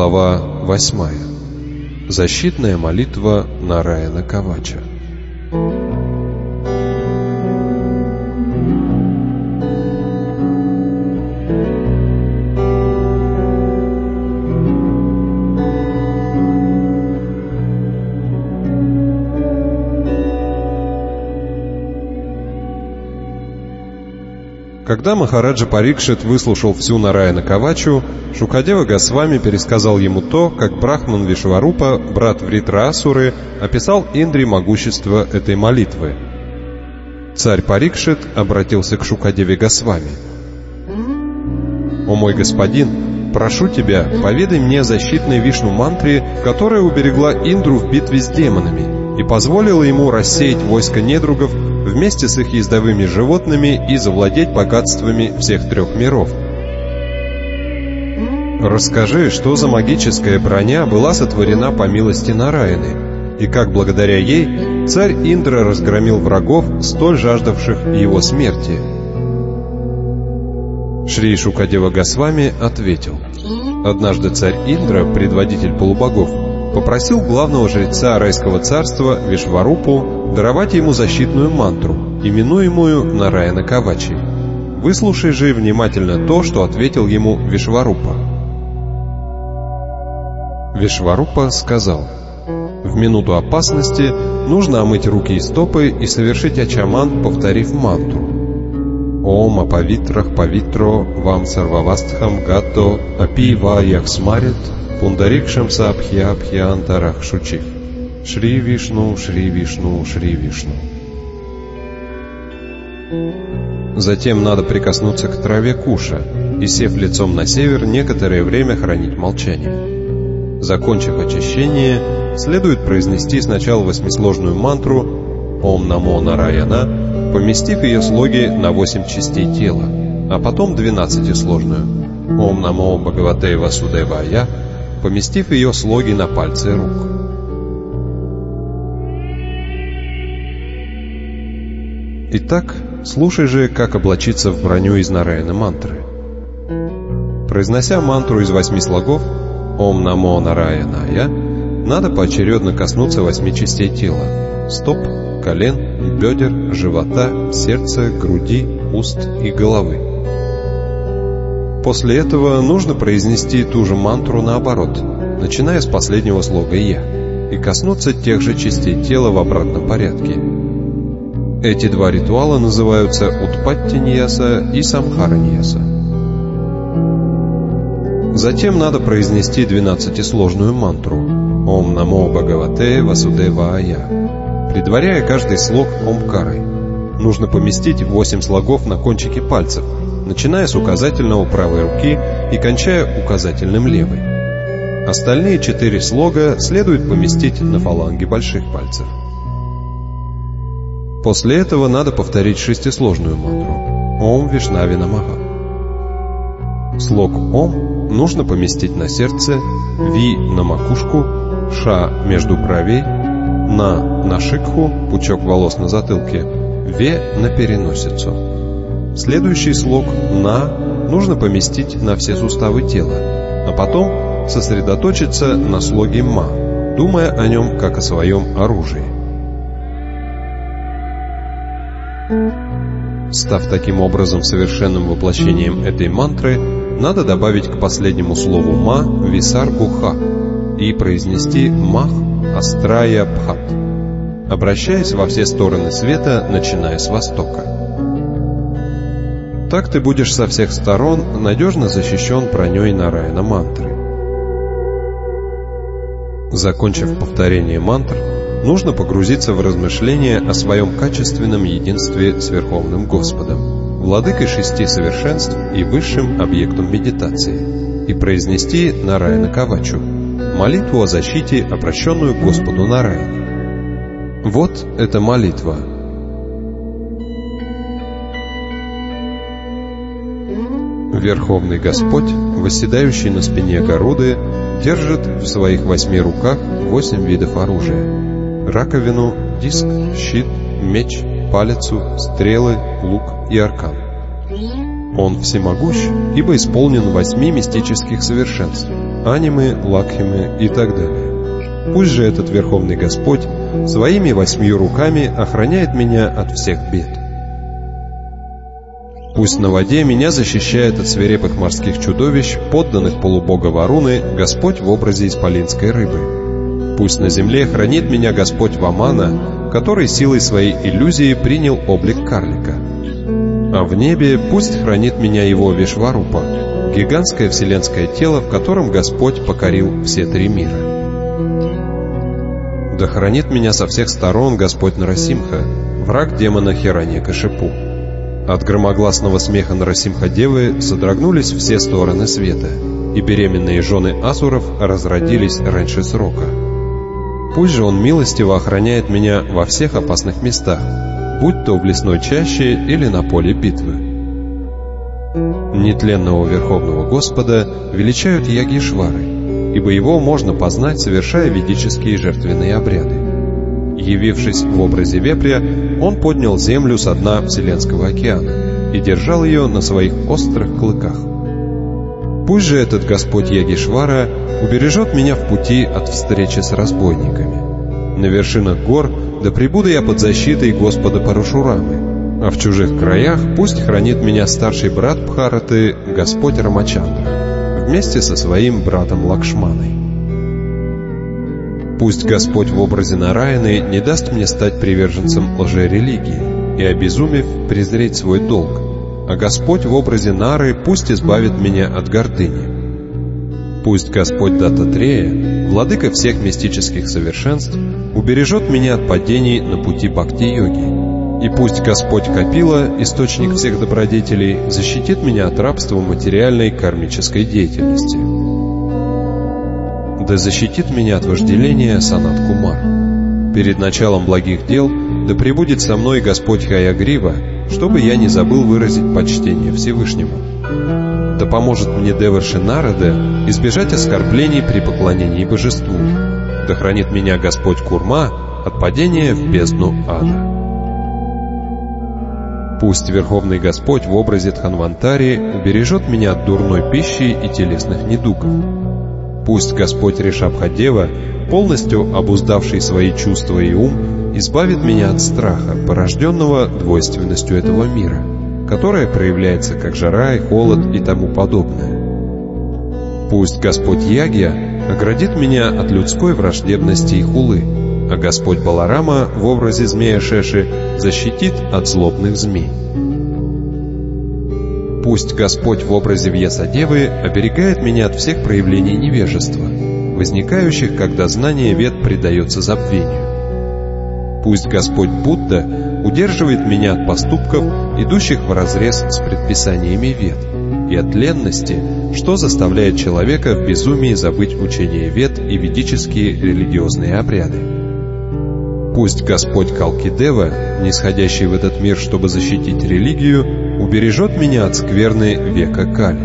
Глава 8. Защитная молитва Нараяна Кавача. Когда Махараджа Парикшит выслушал всю Нараяна Кавачу, Шукадева Госвами пересказал ему то, как Брахман Вишварупа, брат Вритраасуры, описал Индре могущество этой молитвы. Царь Парикшит обратился к Шукадеве Госвами. «О мой господин, прошу тебя, поведай мне о защитной Вишну-мантре, которая уберегла Индру в битве с демонами и позволила ему рассеять войско недругов вместе с их ездовыми животными и завладеть богатствами всех трех миров. Расскажи, что за магическая броня была сотворена по милости Нараяны, и как благодаря ей царь Индра разгромил врагов, столь жаждавших его смерти». Шри Шукадева Госвами ответил: однажды царь Индра, предводитель полубогов, попросил главного жреца райского царства Вишварупу даровать ему защитную мантру, именуемую Нараяна Кавачи. Выслушай же внимательно то, что ответил ему Вишварупа. Вишварупа сказал: в минуту опасности нужно омыть руки и стопы и совершить ачаман, повторив мантру. Ом апавитрах павитро вам сарвавастхам гатто апи ва яхсмарит пундарикшам сабхья бхьянтарах шучив. Шри Вишну, Шри Вишну, Шри Вишну. Затем надо прикоснуться к траве куша и, сев лицом на север, некоторое время хранить молчание. Закончив очищение, следует произнести сначала восьмисложную мантру «Ом намо Нараяна», поместив ее слоги на 8 частей тела, а потом 12-сложную «Ом намо Бхагавате Васудевая», поместив ее слоги на пальцы рук. Итак, слушай же, как облачиться в броню из Нараяна мантры. Произнося мантру из 8 слогов «Ом намо Нараянaya», надо поочередно коснуться 8 частей тела: стоп, колен, бедер, живота, сердца, груди, уст и головы. После этого нужно произнести ту же мантру наоборот, начиная с последнего слога «Я», и коснуться тех же частей тела в обратном порядке. Эти два ритуала называются Утпатти-ньяса и Самхара-ньяса. Затем надо произнести 12-сложную мантру «Ом намо Бхагавате Васудевая», предваряя каждый слог Омкарой. Нужно поместить 8 слогов на кончике пальцев, начиная с указательного правой руки и кончая указательным левой. Остальные 4 слога следует поместить на фаланги больших пальцев. После этого надо повторить 6-сложную мантру «Ом Вишнави Намаха». Слог «Ом» нужно поместить на сердце, «Ви» на макушку, «Ша» между бровей, на шикху, пучок волос на затылке, «Ве» на переносицу. Следующий слог «На» нужно поместить на все суставы тела, а потом сосредоточиться на слоге «Ма», думая о нем как о своем оружии. Став таким образом совершенным воплощением этой мантры, надо добавить к последнему слову «ма» «висаргу-ха» и произнести «мах астрая бхат», обращаясь во все стороны света, начиная с востока. Так ты будешь со всех сторон надежно защищен броней Нараяна мантры. Закончив повторение мантр, нужно погрузиться в размышления о своем качественном единстве с Верховным Господом, владыкой 6 совершенств и высшим объектом медитации, и произнести Нараяна Кавачу, молитву о защите, обращенную к Господу Нараяне. Вот эта молитва. Верховный Господь, восседающий на спине Гаруды, держит в своих 8 руках 8 видов оружия: раковину, диск, щит, меч, палицу, стрелы, лук и аркан. Он всемогущ, ибо исполнен 8 мистических совершенств, Анимы, Лакхимы и так далее. Пусть же этот Верховный Господь своими 8 руками охраняет меня от всех бед. Пусть на воде меня защищает от свирепых морских чудовищ, подданных полубога Варуны, Господь в образе исполинской рыбы. Пусть на земле хранит меня Господь Вамана, который силой своей иллюзии принял облик карлика. А в небе пусть хранит меня его Вишварупа, гигантское вселенское тело, в котором Господь покорил все 3 мира. Да хранит меня со всех сторон Господь Нарасимха, враг демона Хираньякашипу. От громогласного смеха Нарасимха-девы содрогнулись все стороны света, и беременные жены асуров разродились раньше срока. Пусть же он милостиво охраняет меня во всех опасных местах, будь то в лесной чаще или на поле битвы. Нетленного Верховного Господа величают Ягишвары, ибо его можно познать, совершая ведические жертвенные обряды. Явившись в образе вепря, он поднял землю со дна Вселенского океана и держал ее на своих острых клыках. Пусть же этот Господь Ягишвара убережет меня в пути от встречи с разбойниками. На вершинах гор да пребуду я под защитой Господа Парашурамы, а в чужих краях пусть хранит меня старший брат Бхараты, Господь Рамачандра, вместе со своим братом Лакшманой. Пусть Господь в образе Нараяны не даст мне стать приверженцем лжерелигии и, обезумев, презреть свой долг, а Господь в образе Нары пусть избавит меня от гордыни. Пусть Господь Даттатрея, владыка всех мистических совершенств, убережет меня от падений на пути бхакти-йоги, и пусть Господь Капила, источник всех добродетелей, защитит меня от рабства материальной кармической деятельности. Да защитит меня от вожделения Санат-Кумар. Перед началом благих дел да пребудет со мной Господь Хаягрива, чтобы я не забыл выразить почтение Всевышнему. Да поможет мне Деварши Нарада избежать оскорблений при поклонении божеству. Да хранит меня Господь Курма от падения в бездну ада. Пусть Верховный Господь в образе Дханвантари убережет меня от дурной пищи и телесных недугов. Пусть Господь Ришабха-дева, полностью обуздавший свои чувства и ум, избавит меня от страха, порожденного двойственностью этого мира, которая проявляется как жара и холод и тому подобное. Пусть Господь Ягья оградит меня от людской враждебности и хулы, а Господь Баларама в образе змея Шеши защитит от злобных змей. Пусть Господь в образе Вьясадевы оберегает меня от всех проявлений невежества, возникающих, когда знание вед предается забвению. Пусть Господь Будда удерживает меня от поступков, идущих вразрез с предписаниями вед, и от ленности, что заставляет человека в безумии забыть учение вед и ведические религиозные обряды. Пусть Господь Калкидева, нисходящий в этот мир, чтобы защитить религию, убережет меня от скверны века Кали.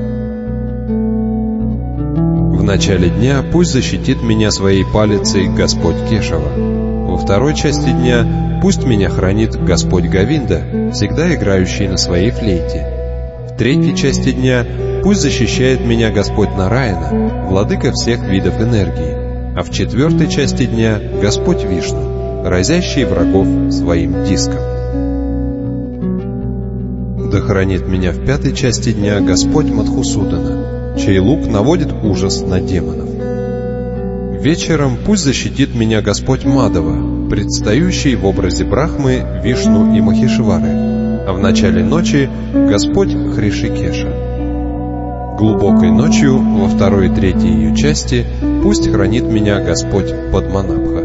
В начале дня пусть защитит меня своей палицей Господь Кешава. Во второй части дня пусть меня хранит Господь Говинда, всегда играющий на своей флейте. В третьей части дня пусть защищает меня Господь Нараяна, владыка всех видов энергии, а в четвертой части дня Господь Вишну, разящий врагов своим диском. Да хранит меня в пятой части дня Господь Мадхусудана, чей лук наводит ужас на демонов. Вечером пусть защитит меня Господь Мадава, предстающий в образе Брахмы, Вишну и Махишвары, а в начале ночи Господь Хришикеша. Глубокой ночью, во второй и третьей ее части, пусть хранит меня Господь Падманабха.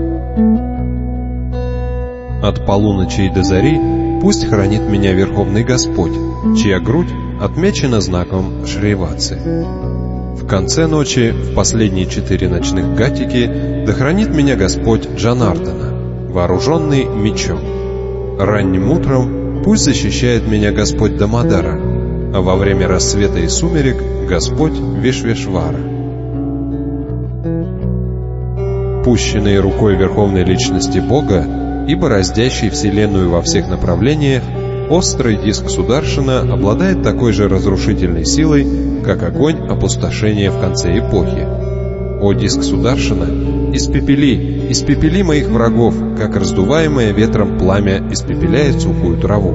От полуночи и до зари пусть хранит меня Верховный Господь, чья грудь отмечена знаком Шриватсы. В конце ночи, в последние 4 ночных гатики, да хранит меня Господь Джанардана, вооруженный мечом. Ранним утром пусть защищает меня Господь Дамодара, а во время рассвета и сумерек Господь Вишвешвара. Пущенный рукой Верховной Личности Бога, ибо раздящий Вселенную во всех направлениях, Острый диск Сударшина обладает такой же разрушительной силой, как огонь опустошения в конце эпохи. О диск Сударшина, испепели моих врагов, как раздуваемое ветром пламя испепеляет сухую траву.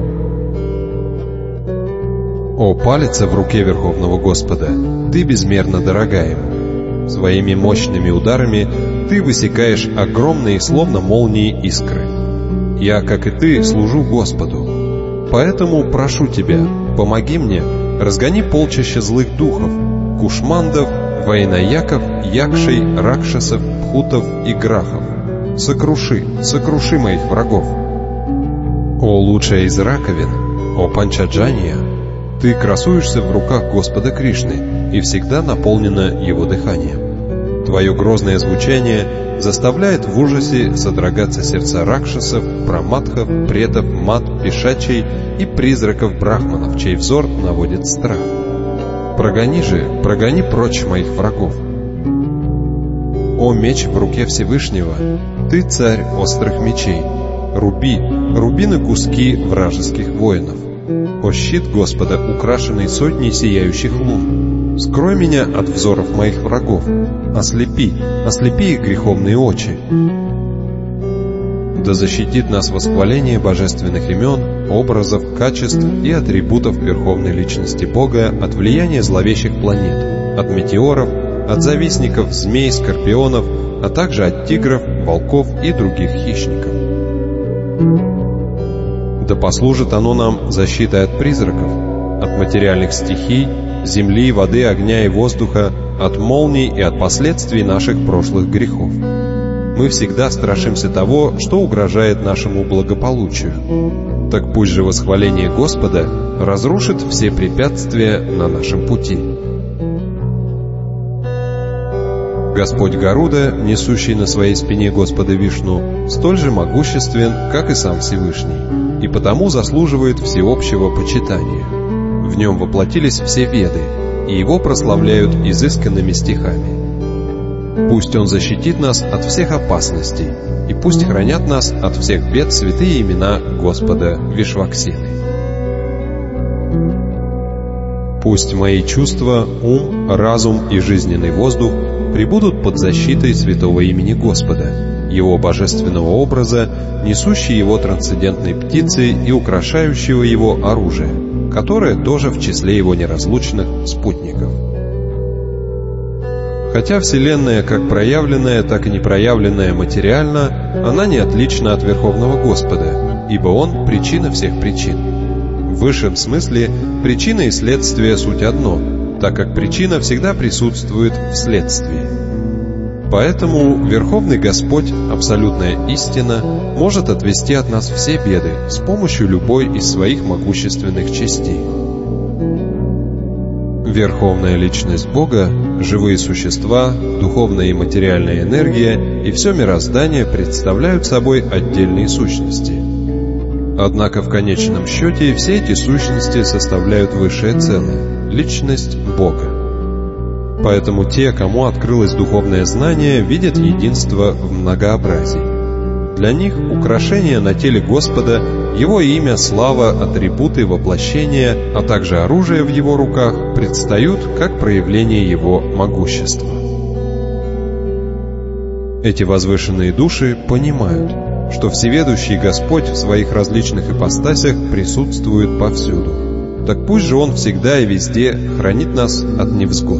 О палица в руке Верховного Господа, ты безмерно дорога ему. Своими мощными ударами ты высекаешь огромные, словно молнии, искры. Я, как и ты, служу Господу. Поэтому прошу тебя, помоги мне, разгони полчища злых духов, кушмандов, воинояков, якшей, ракшасов, пхутов и грахов. Сокруши моих врагов. О лучшая из раковин, о Панчаджания, ты красуешься в руках Господа Кришны и всегда наполнена его дыханием. Твое грозное звучание заставляет в ужасе содрогаться сердца ракшасов, праматхов, претов, мат, пешачей и призраков брахманов, чей взор наводит страх. Прогони прочь моих врагов. О меч в руке Всевышнего, ты царь острых мечей, руби на куски вражеских воинов. О щит Господа, украшенный сотней сияющих лун, скрой меня от взоров моих врагов, ослепи их греховные очи. Да защитит нас восхваление божественных имен, образов, качеств и атрибутов Верховной Личности Бога от влияния зловещих планет, от метеоров, от завистников, змей, скорпионов, а также от тигров, волков и других хищников. Да послужит оно нам защитой от призраков, от материальных стихий, земли, воды, огня и воздуха, от молний и от последствий наших прошлых грехов. Мы всегда страшимся того, что угрожает нашему благополучию. Так пусть же восхваление Господа разрушит все препятствия на нашем пути. Господь Гаруда, несущий на своей спине Господа Вишну, столь же могуществен, как и сам Всевышний, и потому заслуживает всеобщего почитания. В нем воплотились все Веды, и его прославляют изысканными стихами. Пусть он защитит нас от всех опасностей, и пусть хранят нас от всех бед святые имена Господа Вишваксены. Пусть мои чувства, ум, разум и жизненный воздух пребудут под защитой святого имени Господа, его божественного образа, несущей его трансцендентной птицы и украшающего его оружия, которое тоже в числе его неразлучных спутников. Хотя Вселенная как проявленная, так и непроявленная материально, она не отлична от Верховного Господа, ибо Он — причина всех причин. В высшем смысле причина и следствие суть одно, так как причина всегда присутствует в следствии. Поэтому Верховный Господь, абсолютная истина, может отвести от нас все беды с помощью любой из своих могущественных частей. Верховная Личность Бога, живые существа, духовная и материальная энергия и все мироздание представляют собой отдельные сущности. Однако в конечном счете все эти сущности составляют высшее целое — Личность Бога. Поэтому те, кому открылось духовное знание, видят единство в многообразии. Для них украшения на теле Господа, Его имя, слава, атрибуты, воплощения, а также оружие в Его руках предстают как проявление Его могущества. Эти возвышенные души понимают, что всеведущий Господь в своих различных ипостасях присутствует повсюду. Так пусть же Он всегда и везде хранит нас от невзгод.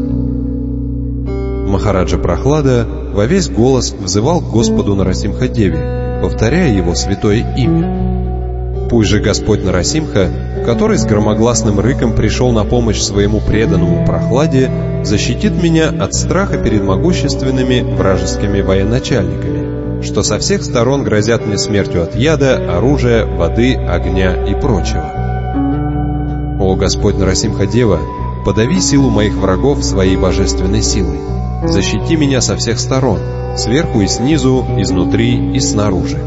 Махараджа Прохлада во весь голос взывал к Господу Нарасимха-деве, повторяя его святое имя. Пусть же Господь Нарасимха, который с громогласным рыком пришел на помощь своему преданному Прохладе, защитит меня от страха перед могущественными вражескими военачальниками, что со всех сторон грозят мне смертью от яда, оружия, воды, огня и прочего. О Господь Нарасимха-дева, подави силу моих врагов своей божественной силой. Защити меня со всех сторон, сверху и снизу, изнутри и снаружи.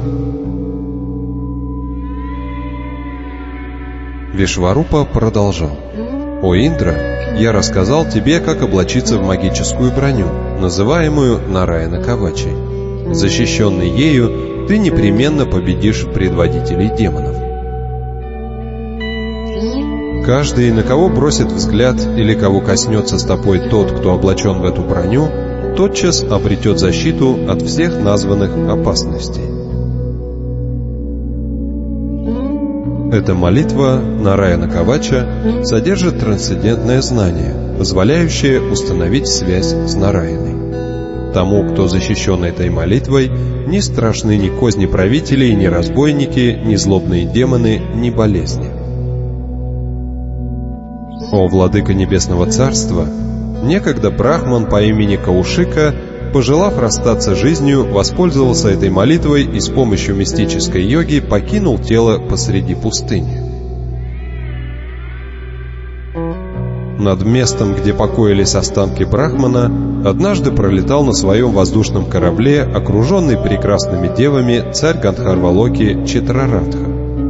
Вишварупа продолжал. «О Индра, я рассказал тебе, как облачиться в магическую броню, называемую Нараяна Кавачи. Защищенный ею, ты непременно победишь предводителей демонов. Каждый, на кого бросит взгляд или кого коснется стопой тот, кто облачен в эту броню, тотчас обретет защиту от всех названных опасностей. Эта молитва Нараяна Кавача содержит трансцендентное знание, позволяющее установить связь с Нараяной. Тому, кто защищен этой молитвой, не страшны ни козни правителей, ни разбойники, ни злобные демоны, ни болезни. О, владыка Небесного Царства! Некогда брахман по имени Каушика, пожелав расстаться с жизнью, воспользовался этой молитвой и с помощью мистической йоги покинул тело посреди пустыни. Над местом, где покоились останки брахмана, однажды пролетал на своем воздушном корабле, окруженный прекрасными девами, царь Гандхарвалоки Читраратха.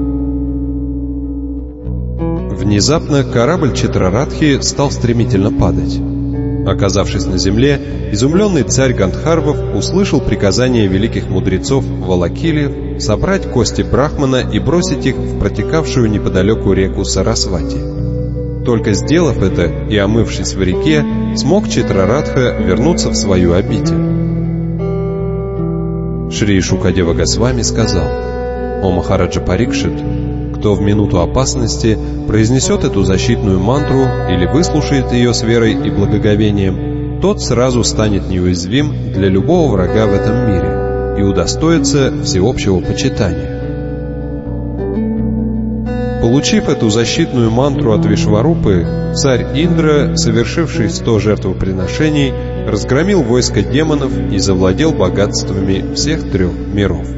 Внезапно корабль Читраратхи стал стремительно падать. Оказавшись на земле, изумленный царь Гандхарвов услышал приказание великих мудрецов Валакили собрать кости брахмана и бросить их в протекавшую неподалеку реку Сарасвати. Только сделав это и омывшись в реке, смог Читраратха вернуться в свою обитель. Шри Шукадева Госвами сказал: «О Махараджа Парикшит, кто в минуту опасности произнесет эту защитную мантру или выслушает ее с верой и благоговением, тот сразу станет неуязвим для любого врага в этом мире и удостоится всеобщего почитания». Получив эту защитную мантру от Вишварупы, царь Индра, совершивший 100 жертвоприношений, разгромил войско демонов и завладел богатствами всех 3 миров.